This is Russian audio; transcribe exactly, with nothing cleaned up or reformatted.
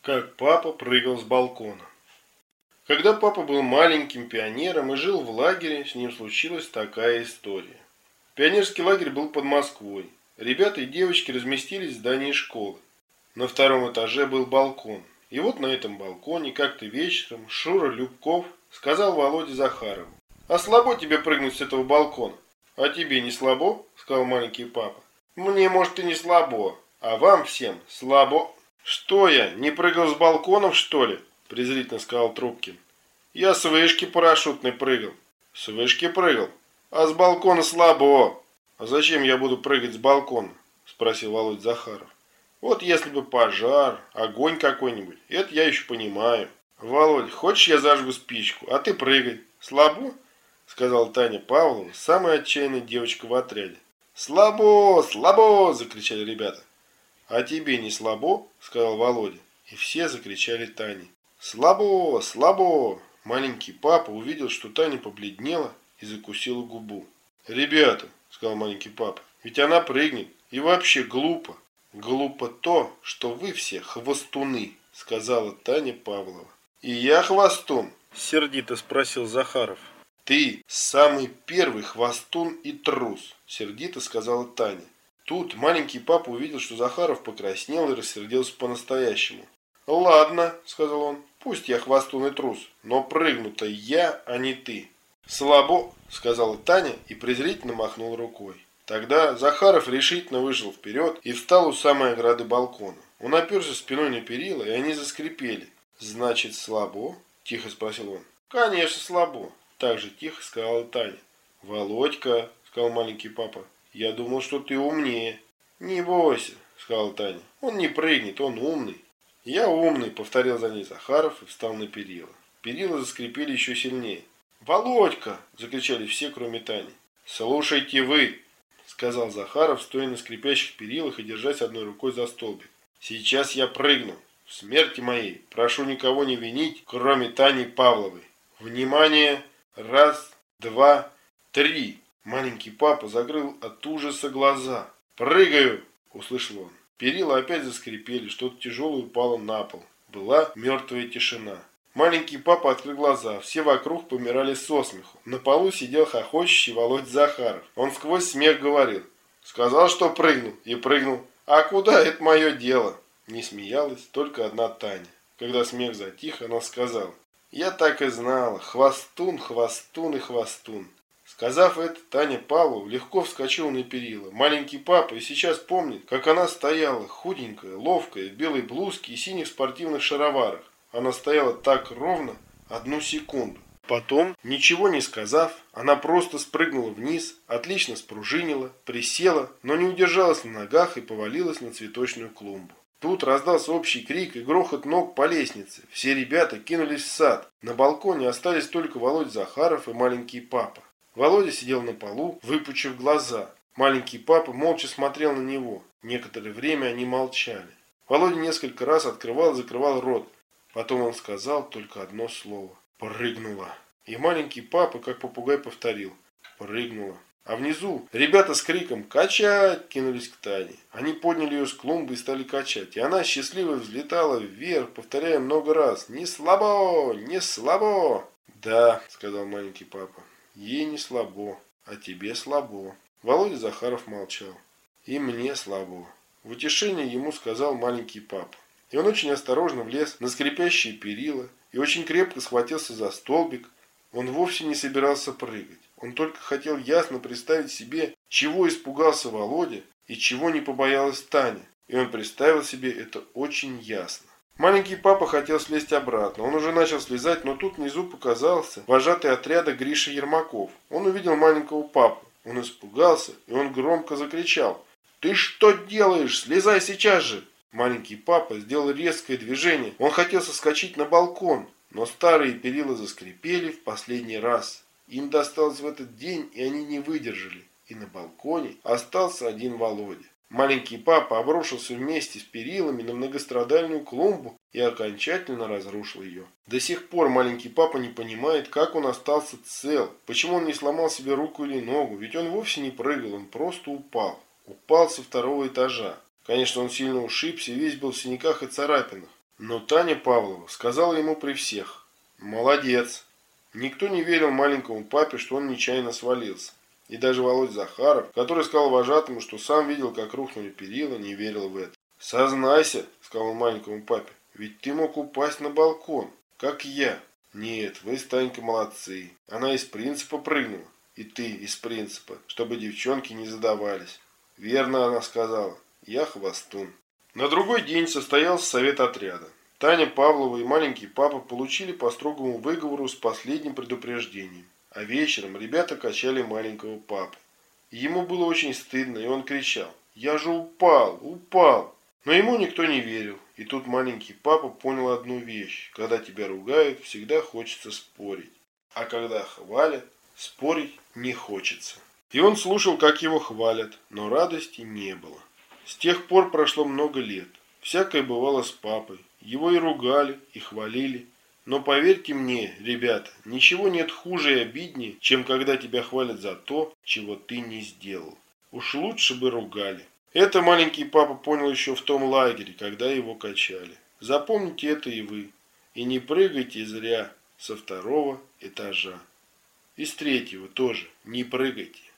Как папа прыгал с балкона. Когда папа был маленьким пионером и жил в лагере, с ним случилась такая история. Пионерский лагерь был под Москвой. Ребята и девочки разместились в здании школы. На втором этаже был балкон. И вот на этом балконе как-то вечером Шура Любков сказал Володе Захарову: «А слабо тебе прыгнуть с этого балкона?» «А тебе не слабо?» — сказал маленький папа. «Мне, может, и не слабо, а вам всем слабо». «Что я, не прыгал с балконов, что ли?» – презрительно сказал Трубкин. «Я с вышки парашютной прыгал». «С вышки прыгал? А с балкона слабо». «А зачем я буду прыгать с балкона?» – спросил Володя Захаров. «Вот если бы пожар, огонь какой-нибудь, это я еще понимаю». «Володя, хочешь, я зажгу спичку, а ты прыгай. Слабо?» – сказала Таня Павлова, самая отчаянная девочка в отряде. «Слабо, слабо!» – закричали ребята. «А тебе не слабо?» – сказал Володя. И все закричали Тане. «Слабо! Слабо!» Маленький папа увидел, что Таня побледнела и закусила губу. «Ребята!» – сказал маленький папа. «Ведь она прыгнет. И вообще глупо!» «Глупо то, что вы все хвостуны!» – сказала Таня Павлова. «И я хвостун?» – сердито спросил Захаров. «Ты самый первый хвостун и трус!» – сердито сказала Таня. Тут маленький папа увидел, что Захаров покраснел и рассердился по-настоящему. «Ладно», — сказал он, — «пусть я хвостун и трус, но прыгну-то я, а не ты». «Слабо», — сказала Таня и презрительно махнула рукой. Тогда Захаров решительно вышел вперед и встал у самой ограды балкона. Он оперся спиной на перила, и они заскрипели. «Значит, слабо?» — тихо спросил он. «Конечно, слабо», — так же тихо сказала Таня. «Володька», — сказал маленький папа, — «я думал, что ты умнее». «Не бойся», — сказала Таня. «Он не прыгнет, он умный». «Я умный», — повторил за ней Захаров и встал на перила. Перила заскрипели еще сильнее. «Володька!» — закричали все, кроме Тани. «Слушайте вы!» — сказал Захаров, стоя на скрипящих перилах и держась одной рукой за столбик. «Сейчас я прыгну. В смерти моей прошу никого не винить, кроме Тани Павловой. Внимание! Раз, два, три!» Маленький папа закрыл от ужаса глаза. «Прыгаю!» – услышал он. Перила опять заскрипели, что-то тяжелое упало на пол. Была мертвая тишина. Маленький папа открыл глаза, все вокруг помирали со смеху. На полу сидел хохочущий Володя Захаров. Он сквозь смех говорил: «Сказал, что прыгнул, и прыгнул. А куда, это мое дело?» Не смеялась только одна Таня. Когда смех затих, она сказала: «Я так и знала, хвостун, хвостун и хвостун». Сказав это, Таня Павлова легко вскочила на перила. Маленький папа и сейчас помнит, как она стояла, худенькая, ловкая, в белой блузке и синих спортивных шароварах. Она стояла так ровно одну секунду. Потом, ничего не сказав, она просто спрыгнула вниз, отлично спружинила, присела, но не удержалась на ногах и повалилась на цветочную клумбу. Тут раздался общий крик и грохот ног по лестнице. Все ребята кинулись в сад. На балконе остались только Володя Захаров и маленький папа. Володя сидел на полу, выпучив глаза. Маленький папа молча смотрел на него. Некоторое время они молчали. Володя несколько раз открывал и закрывал рот. Потом он сказал только одно слово: «Прыгнула». И маленький папа, как попугай, повторил: «Прыгнула». А внизу ребята с криком «Качать!» кинулись к Тане. Они подняли ее с клумбы и стали качать. И она счастливо взлетала вверх, повторяя много раз: «Не слабо! Не слабо!» «Да», — сказал маленький папа, — «ей не слабо, а тебе слабо». Володя Захаров молчал. «И мне слабо», — в утешение ему сказал маленький папа. И он очень осторожно влез на скрипящие перила и очень крепко схватился за столбик. Он вовсе не собирался прыгать. Он только хотел ясно представить себе, чего испугался Володя и чего не побоялась Таня. И он представил себе это очень ясно. Маленький папа хотел слезть обратно. Он уже начал слезать, но тут внизу показался вожатый отряда Гриша Ермаков. Он увидел маленького папу. Он испугался, и он громко закричал: «Ты что делаешь? Слезай сейчас же!» Маленький папа сделал резкое движение. Он хотел соскочить на балкон, но старые перила заскрипели в последний раз. Им досталось в этот день, и они не выдержали. И на балконе остался один Володя. Маленький папа обрушился вместе с перилами на многострадальную клумбу и окончательно разрушил ее. До сих пор маленький папа не понимает, как он остался цел, почему он не сломал себе руку или ногу, ведь он вовсе не прыгал, он просто упал. Упал со второго этажа. Конечно, он сильно ушибся и весь был в синяках и царапинах. Но Таня Павлова сказала ему при всех: «Молодец». Никто не верил маленькому папе, что он нечаянно свалился. И даже Володя Захаров, который сказал вожатому, что сам видел, как рухнули перила, не верил в это. «Сознайся», — сказал он маленькому папе, — «ведь ты мог упасть на балкон, как я». «Нет, вы с Танькой молодцы. Она из принципа прыгнула, и ты из принципа, чтобы девчонки не задавались». «Верно», — она сказала, — «я хвостун». На другой день состоялся совет отряда. Таня Павлова и маленький папа получили по строгому выговору с последним предупреждением. А вечером ребята качали маленького папу. Ему было очень стыдно, и он кричал: «Я же упал, упал!» Но ему никто не верил. И тут маленький папа понял одну вещь: когда тебя ругают, всегда хочется спорить. А когда хвалят, спорить не хочется. И он слушал, как его хвалят, но радости не было. С тех пор прошло много лет. Всякое бывало с папой. Его и ругали, и хвалили. Но поверьте мне, ребята, ничего нет хуже и обиднее, чем когда тебя хвалят за то, чего ты не сделал. Уж лучше бы ругали. Это маленький папа понял еще в том лагере, когда его качали. Запомните это и вы. И не прыгайте зря со второго этажа. И с третьего тоже не прыгайте.